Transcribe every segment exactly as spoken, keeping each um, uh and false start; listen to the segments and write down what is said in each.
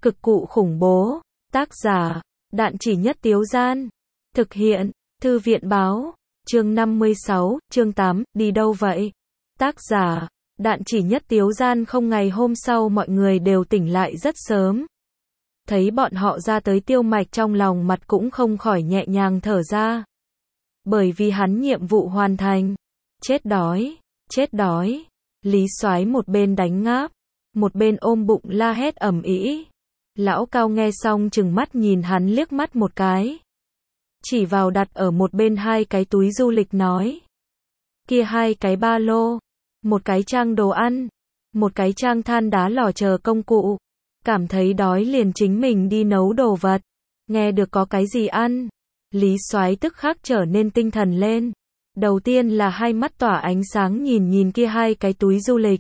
Cực cụ khủng bố. Tác giả, Đạn Chỉ Nhất Tiếu Gian. Thực hiện, Thư viện Báo. Chương năm mươi sáu, chương tám, đi đâu vậy? Tác giả, Đạn Chỉ Nhất Tiếu Gian. Không, ngày hôm sau mọi người đều tỉnh lại rất sớm. Thấy bọn họ ra tới, Tiêu Mạch trong lòng mặt cũng không khỏi nhẹ nhàng thở ra. Bởi vì hắn nhiệm vụ hoàn thành. Chết đói, chết đói. Lý Soái một bên đánh ngáp, một bên ôm bụng la hét ầm ĩ. Lão Cao nghe xong chừng mắt nhìn hắn liếc mắt một cái. Chỉ vào đặt ở một bên hai cái túi du lịch nói. Kia hai cái ba lô, một cái trang đồ ăn, một cái trang than đá lò chờ công cụ. Cảm thấy đói liền chính mình đi nấu đồ vật. Nghe được có cái gì ăn, Lý Soái tức khắc trở nên tinh thần lên. Đầu tiên là hai mắt tỏa ánh sáng nhìn nhìn kia hai cái túi du lịch.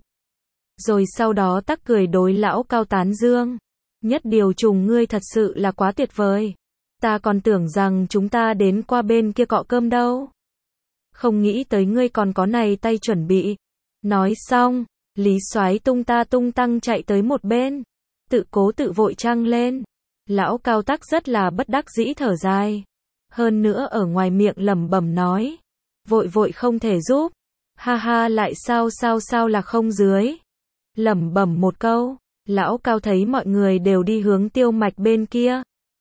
Rồi sau đó tắc cười đối Lão Cao tán dương. Nhất điều trùng, ngươi thật sự là quá tuyệt vời. Ta còn tưởng rằng chúng ta đến qua bên kia cọ cơm đâu. Không nghĩ tới ngươi còn có này tay chuẩn bị. Nói xong, Lý Soái tung ta tung tăng chạy tới một bên. Tự cố tự vội trăng lên. Lão Cao tắc rất là bất đắc dĩ thở dài. Hơn nữa ở ngoài miệng lẩm bẩm nói. Vội vội không thể giúp. Ha ha, lại sao sao sao là không dưới. Lẩm bẩm một câu. Lão Cao thấy mọi người đều đi hướng Tiêu Mạch bên kia.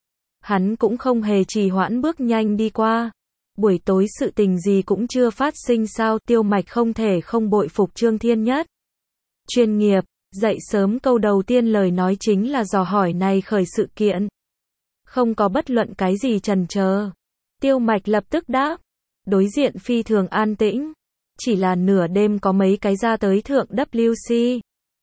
Hắn cũng không hề trì hoãn bước nhanh đi qua. Buổi tối sự tình gì cũng chưa phát sinh sao? Tiêu Mạch không thể không bội phục Trương Thiên Nhất. Chuyên nghiệp, dậy sớm câu đầu tiên lời nói chính là dò hỏi này khởi sự kiện. Không có bất luận cái gì chần chờ. Tiêu Mạch lập tức đáp. Đối diện phi thường an tĩnh. Chỉ là nửa đêm có mấy cái ra tới thượng W C.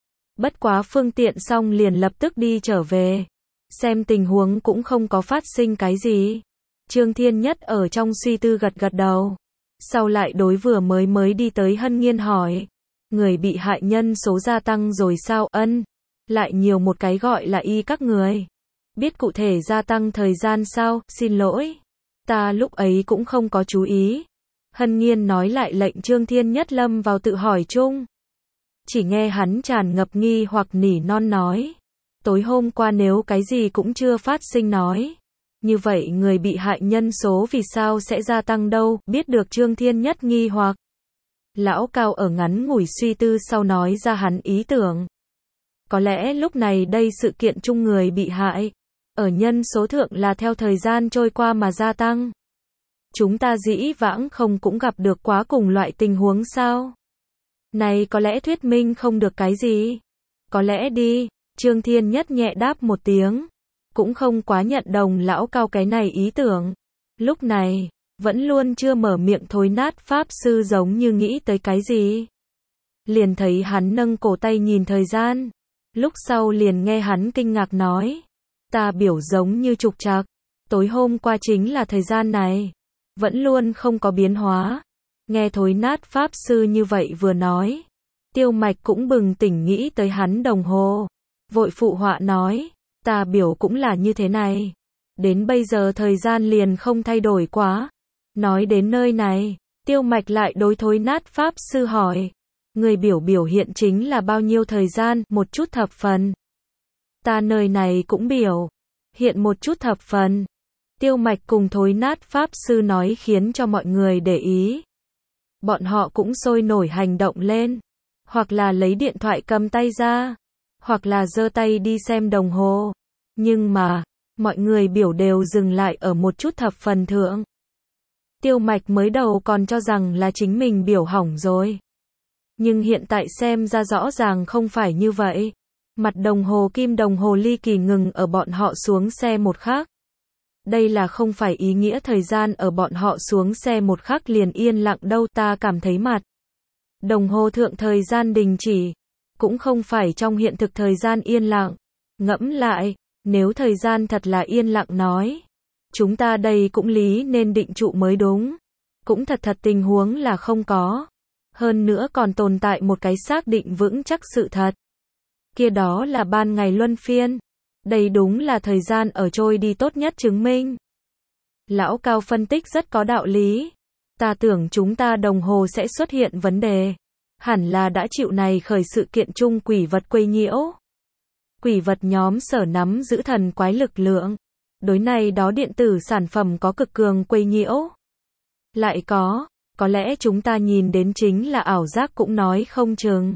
Bất quá phương tiện xong liền lập tức đi trở về. Xem tình huống cũng không có phát sinh cái gì. Trương Thiên Nhất ở trong suy tư gật gật đầu. Sau lại đối vừa mới mới đi tới Hân Nhiên hỏi. Người bị hại nhân số gia tăng rồi sao? Ân. Lại nhiều một cái gọi là y các người. Biết cụ thể gia tăng thời gian sao? Xin lỗi. Ta lúc ấy cũng không có chú ý. Hân Nhiên nói lại lệnh Trương Thiên Nhất lâm vào tự hỏi chung. Chỉ nghe hắn tràn ngập nghi hoặc nỉ non nói. Tối hôm qua nếu cái gì cũng chưa phát sinh nói. Như vậy người bị hại nhân số vì sao sẽ gia tăng đâu? Biết được Trương Thiên Nhất nghi hoặc. Lão Cao ở ngắn ngủi suy tư sau nói ra hắn ý tưởng. Có lẽ lúc này đây sự kiện chung người bị hại. Ở nhân số thượng là theo thời gian trôi qua mà gia tăng. Chúng ta dĩ vãng không cũng gặp được quá cùng loại tình huống sao? Này có lẽ thuyết minh không được cái gì. Có lẽ đi. Trương Thiên Nhất nhẹ đáp một tiếng. Cũng không quá nhận đồng Lão Cao cái này ý tưởng. Lúc này, vẫn luôn chưa mở miệng Thối Nát Pháp Sư giống như nghĩ tới cái gì. Liền thấy hắn nâng cổ tay nhìn thời gian. Lúc sau liền nghe hắn kinh ngạc nói. Ta biểu giống như trục trặc. Tối hôm qua chính là thời gian này. Vẫn luôn không có biến hóa. Nghe Thối Nát Pháp Sư như vậy vừa nói. Tiêu Mạch cũng bừng tỉnh nghĩ tới hắn đồng hồ. Vội phụ họa nói. Ta biểu cũng là như thế này. Đến bây giờ thời gian liền không thay đổi quá. Nói đến nơi này, Tiêu Mạch lại đối Thối Nát Pháp Sư hỏi. Người biểu biểu hiện chính là bao nhiêu thời gian? Một chút thập phần. Ta nơi này cũng biểu hiện một chút thập phần. Tiêu Mạch cùng Thối Nát Pháp Sư nói khiến cho mọi người để ý. Bọn họ cũng sôi nổi hành động lên. Hoặc là lấy điện thoại cầm tay ra. Hoặc là giơ tay đi xem đồng hồ. Nhưng mà, mọi người biểu đều dừng lại ở một chút thập phần thượng. Tiêu Mạch mới đầu còn cho rằng là chính mình biểu hỏng rồi. Nhưng hiện tại xem ra rõ ràng không phải như vậy. Mặt đồng hồ kim đồng hồ ly kỳ ngừng ở bọn họ xuống xe một khắc. Đây là không phải ý nghĩa thời gian ở bọn họ xuống xe một khắc liền yên lặng đâu. Ta cảm thấy mặt đồng hồ thượng thời gian đình chỉ. Cũng không phải trong hiện thực thời gian yên lặng. Ngẫm lại, nếu thời gian thật là yên lặng nói. Chúng ta đây cũng lý nên định trụ mới đúng. Cũng thật thật tình huống là không có. Hơn nữa còn tồn tại một cái xác định vững chắc sự thật. Kia đó là ban ngày luân phiên. Đây đúng là thời gian ở trôi đi tốt nhất chứng minh. Lão Cao phân tích rất có đạo lý. Ta tưởng chúng ta đồng hồ sẽ xuất hiện vấn đề. Hẳn là đã chịu này khởi sự kiện chung quỷ vật quấy nhiễu. quỷ vật nhóm sở nắm giữ thần quái lực lượng. Đối này đó điện tử sản phẩm có cực cường quấy nhiễu. Lại có, có lẽ chúng ta nhìn đến chính là ảo giác cũng nói không chừng.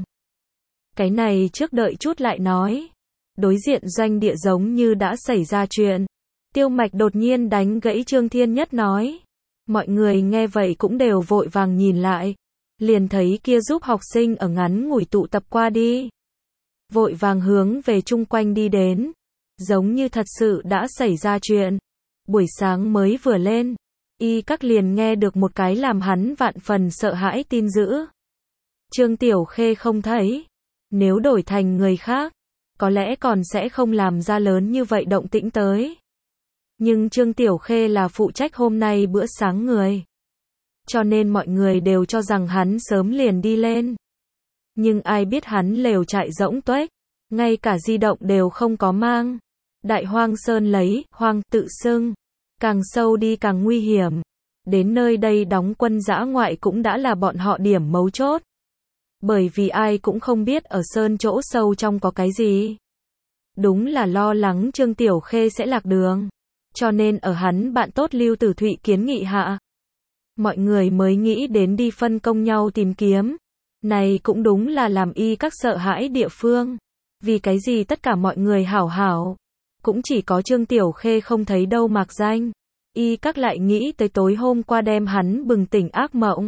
Cái này trước đợi chút lại nói. Đối diện doanh địa giống như đã xảy ra chuyện. Tiêu Mạch đột nhiên đánh gãy Trương Thiên Nhất nói. Mọi người nghe vậy cũng đều vội vàng nhìn lại. Liền thấy kia giúp học sinh ở ngắn ngủi tụ tập qua đi. Vội vàng hướng về chung quanh đi đến. Giống như thật sự đã xảy ra chuyện. Buổi sáng mới vừa lên. Y các liền nghe được một cái làm hắn vạn phần sợ hãi tin dữ. Trương Tiểu Khê không thấy. Nếu đổi thành người khác, có lẽ còn sẽ không làm ra lớn như vậy động tĩnh tới. Nhưng Trương Tiểu Khê là phụ trách hôm nay bữa sáng người. Cho nên mọi người đều cho rằng hắn sớm liền đi lên. Nhưng ai biết hắn lều trại rỗng tuếch, ngay cả di động đều không có mang. Đại Hoang Sơn lấy, hoang tự xưng. Càng sâu đi càng nguy hiểm. Đến nơi đây đóng quân dã ngoại cũng đã là bọn họ điểm mấu chốt. Bởi vì ai cũng không biết ở sơn chỗ sâu trong có cái gì. Đúng là lo lắng Trương Tiểu Khê sẽ lạc đường. Cho nên ở hắn bạn tốt Lưu Tử Thụy kiến nghị hạ. Mọi người mới nghĩ đến đi phân công nhau tìm kiếm. Này cũng đúng là làm y các sợ hãi địa phương. Vì cái gì tất cả mọi người hảo hảo. Cũng chỉ có Trương Tiểu Khê không thấy đâu mạc danh. Y các lại nghĩ tới tối hôm qua đem hắn bừng tỉnh ác mộng.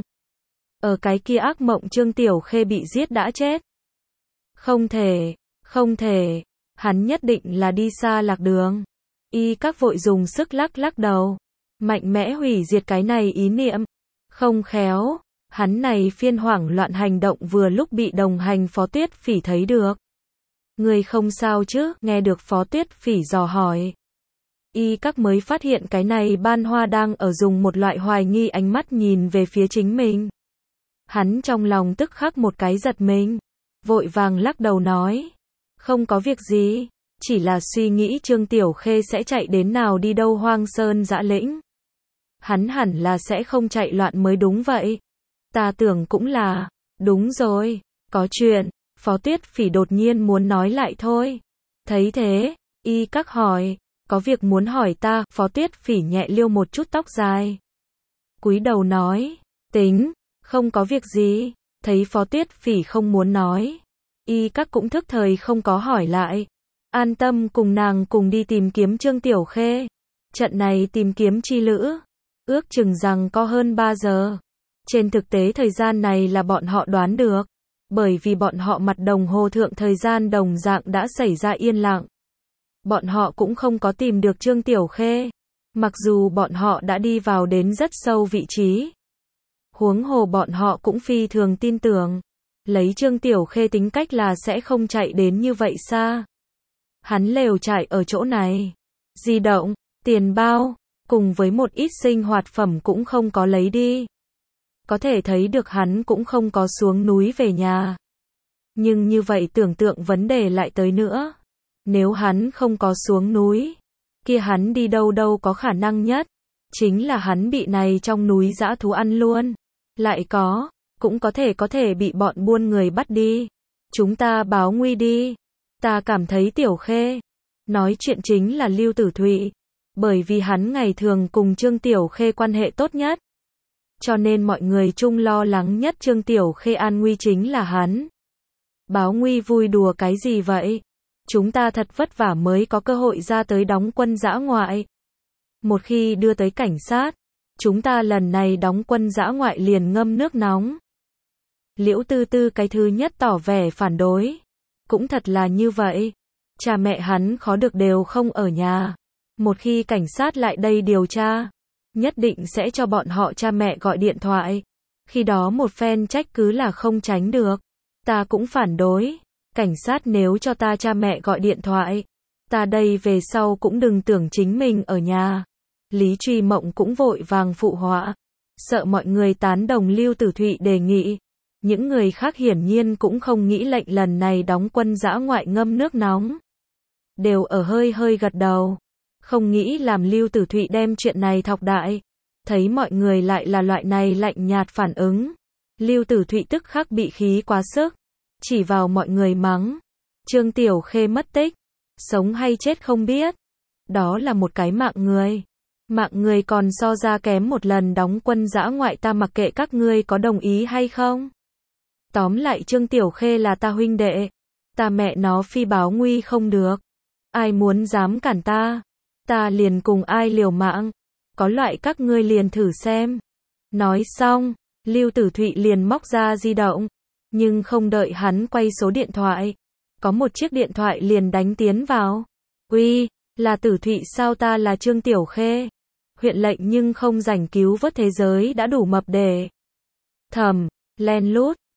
Ở cái kia ác mộng Trương Tiểu Khê bị giết đã chết. Không thể, không thể, hắn nhất định là đi xa lạc đường. Y các vội dùng sức lắc lắc đầu. Mạnh mẽ hủy diệt cái này ý niệm. Không khéo, hắn này phiên hoảng loạn hành động vừa lúc bị đồng hành Phó Tuyết Phỉ thấy được. Người không sao chứ, nghe được Phó Tuyết Phỉ dò hỏi. Y các mới phát hiện cái này Ban Hoa đang ở dùng một loại hoài nghi ánh mắt nhìn về phía chính mình. Hắn trong lòng tức khắc một cái giật mình. Vội vàng lắc đầu nói. Không có việc gì. Chỉ là suy nghĩ Trương Tiểu Khê sẽ chạy đến nào đi đâu hoang sơn dã lĩnh. Hắn hẳn là sẽ không chạy loạn mới đúng vậy. Ta tưởng cũng là. Đúng rồi. Có chuyện. Phó Tuyết Phỉ đột nhiên muốn nói lại thôi. Thấy thế. Y các hỏi. Có việc muốn hỏi ta. Phó Tuyết Phỉ nhẹ liêu một chút tóc dài. Cúi đầu nói. Tính. Không có việc gì. Thấy Phó Tuyết Phỉ không muốn nói. Y các cũng thức thời không có hỏi lại. An tâm cùng nàng cùng đi tìm kiếm Trương Tiểu Khê. Trận này tìm kiếm chi lữ. Ước chừng rằng có hơn ba giờ. Trên thực tế thời gian này là bọn họ đoán được. Bởi vì bọn họ mặt đồng hồ thượng thời gian đồng dạng đã xảy ra yên lặng. Bọn họ cũng không có tìm được Trương Tiểu Khê. Mặc dù bọn họ đã đi vào đến rất sâu vị trí. Huống hồ bọn họ cũng phi thường tin tưởng. Lấy Trương Tiểu Khê tính cách là sẽ không chạy đến như vậy xa. Hắn lều trại ở chỗ này. Di động, tiền bao, cùng với một ít sinh hoạt phẩm cũng không có lấy đi. Có thể thấy được hắn cũng không có xuống núi về nhà. Nhưng như vậy tưởng tượng vấn đề lại tới nữa. Nếu hắn không có xuống núi, kia hắn đi đâu đâu có khả năng nhất. Chính là hắn bị này trong núi dã thú ăn luôn. Lại có, cũng có thể có thể bị bọn buôn người bắt đi. Chúng ta báo nguy đi. Ta cảm thấy Tiểu Khê. Nói chuyện chính là Lưu Tử Thụy. Bởi vì hắn ngày thường cùng Trương Tiểu Khê quan hệ tốt nhất. Cho nên mọi người chung lo lắng nhất Trương Tiểu Khê an nguy chính là hắn. Báo nguy vui đùa cái gì vậy? Chúng ta thật vất vả mới có cơ hội ra tới đóng quân dã ngoại. Một khi đưa tới cảnh sát, chúng ta lần này đóng quân dã ngoại liền ngâm nước nóng. Liễu Tư Tư cái thứ nhất tỏ vẻ phản đối. Cũng thật là như vậy. Cha mẹ hắn khó được đều không ở nhà. Một khi cảnh sát lại đây điều tra, nhất định sẽ cho bọn họ cha mẹ gọi điện thoại. Khi đó một phen trách cứ là không tránh được. Ta cũng phản đối. Cảnh sát nếu cho ta cha mẹ gọi điện thoại, ta đây về sau cũng đừng tưởng chính mình ở nhà. Lý Truy Mộng cũng vội vàng phụ họa. Sợ mọi người tán đồng Lưu Tử Thụy đề nghị. Những người khác hiển nhiên cũng không nghĩ lệnh lần này đóng quân dã ngoại ngâm nước nóng. Đều ở hơi hơi gật đầu. Không nghĩ làm Lưu Tử Thụy đem chuyện này thọc đại. Thấy mọi người lại là loại này lạnh nhạt phản ứng. Lưu Tử Thụy tức khắc bị khí quá sức. Chỉ vào mọi người mắng. Trương Tiểu Khê mất tích. sống hay chết không biết. Đó là một cái mạng người. Mạng người còn so ra kém một lần đóng quân dã ngoại, ta mặc kệ các ngươi có đồng ý hay không. Tóm lại Trương Tiểu Khê là ta huynh đệ. Ta mẹ nó phi báo nguy không được. Ai muốn dám cản ta, ta liền cùng ai liều mạng. Có loại các ngươi liền thử xem. Nói xong, Lưu Tử Thụy liền móc ra di động. Nhưng không đợi hắn quay số điện thoại, có một chiếc điện thoại liền đánh tiến vào. Uy, là Tử Thụy sao, ta là Trương Tiểu Khê. Huyện lệnh nhưng không rảnh cứu vớt thế giới đã đủ mập để thầm, len lút.